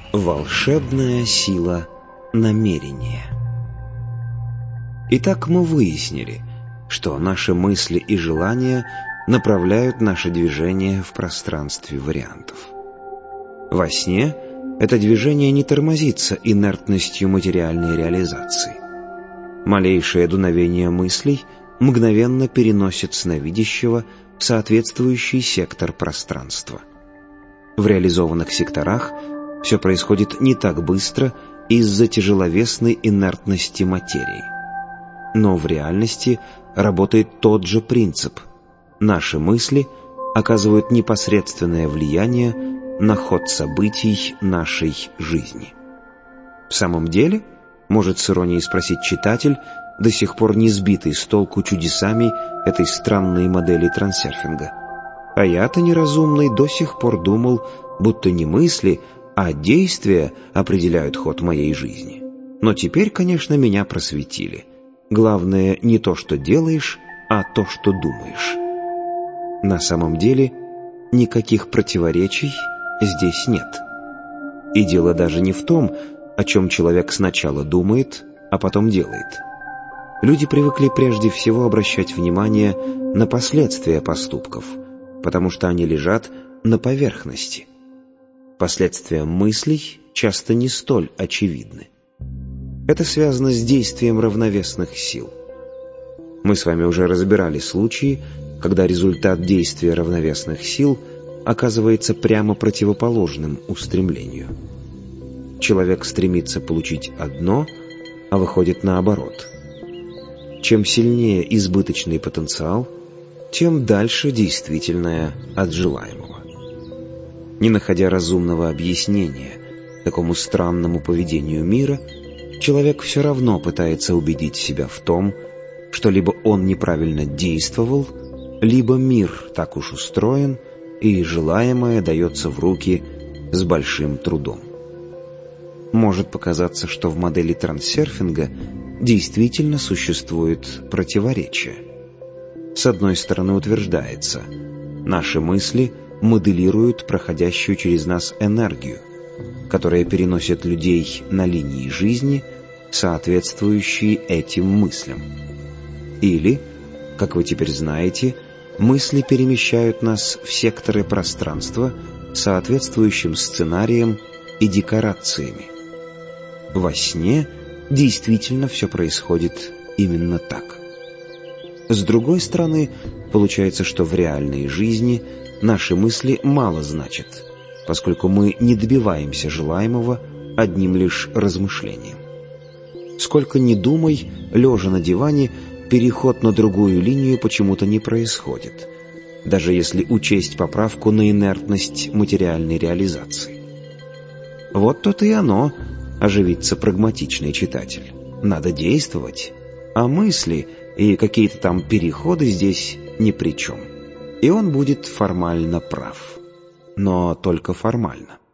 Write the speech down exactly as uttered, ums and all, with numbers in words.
Волшебная сила намерения. Итак, мы выяснили, что наши мысли и желания направляют наше движение в пространстве вариантов. Во сне это движение не тормозится инертностью материальной реализации. Малейшее дуновение мыслей мгновенно переносит сновидящего в соответствующий сектор пространства. В реализованных секторах все происходит не так быстро из-за тяжеловесной инертности материи. Но в реальности работает тот же принцип. Наши мысли оказывают непосредственное влияние на ход событий нашей жизни. В самом деле, может с иронией спросить читатель, до сих пор не сбитый с толку чудесами этой странной модели трансерфинга. А я-то неразумный до сих пор думал, будто не мысли, а действия определяют ход моей жизни. Но теперь, конечно, меня просветили. Главное не то, что делаешь, а то, что думаешь. На самом деле никаких противоречий здесь нет. И дело даже не в том, о чем человек сначала думает, а потом делает. Люди привыкли прежде всего обращать внимание на последствия поступков, потому что они лежат на поверхности. Последствия мыслей часто не столь очевидны. Это связано с действием равновесных сил. Мы с вами уже разбирали случаи, когда результат действия равновесных сил оказывается прямо противоположным устремлению. Человек стремится получить одно, а выходит наоборот. Чем сильнее избыточный потенциал, тем дальше действительное от желаемого. Не находя разумного объяснения такому странному поведению мира, человек все равно пытается убедить себя в том, что либо он неправильно действовал, либо мир так уж устроен, и желаемое дается в руки с большим трудом. Может показаться, что в модели трансерфинга действительно существует противоречие. С одной стороны утверждается, наши мысли моделируют проходящую через нас энергию, которая переносит людей на линии жизни, соответствующие этим мыслям. Или, как вы теперь знаете, мысли перемещают нас в секторы пространства, соответствующим сценариям и декорациями. Во сне действительно все происходит именно так. С другой стороны, получается, что в реальной жизни наши мысли мало значат, поскольку мы не добиваемся желаемого одним лишь размышлением. Сколько ни думай, лежа на диване, переход на другую линию почему-то не происходит, даже если учесть поправку на инертность материальной реализации. Вот то-то и оно, оживится прагматичный читатель. Надо действовать, а мысли и какие-то там переходы здесь ни при чем. И он будет формально прав. Но только формально.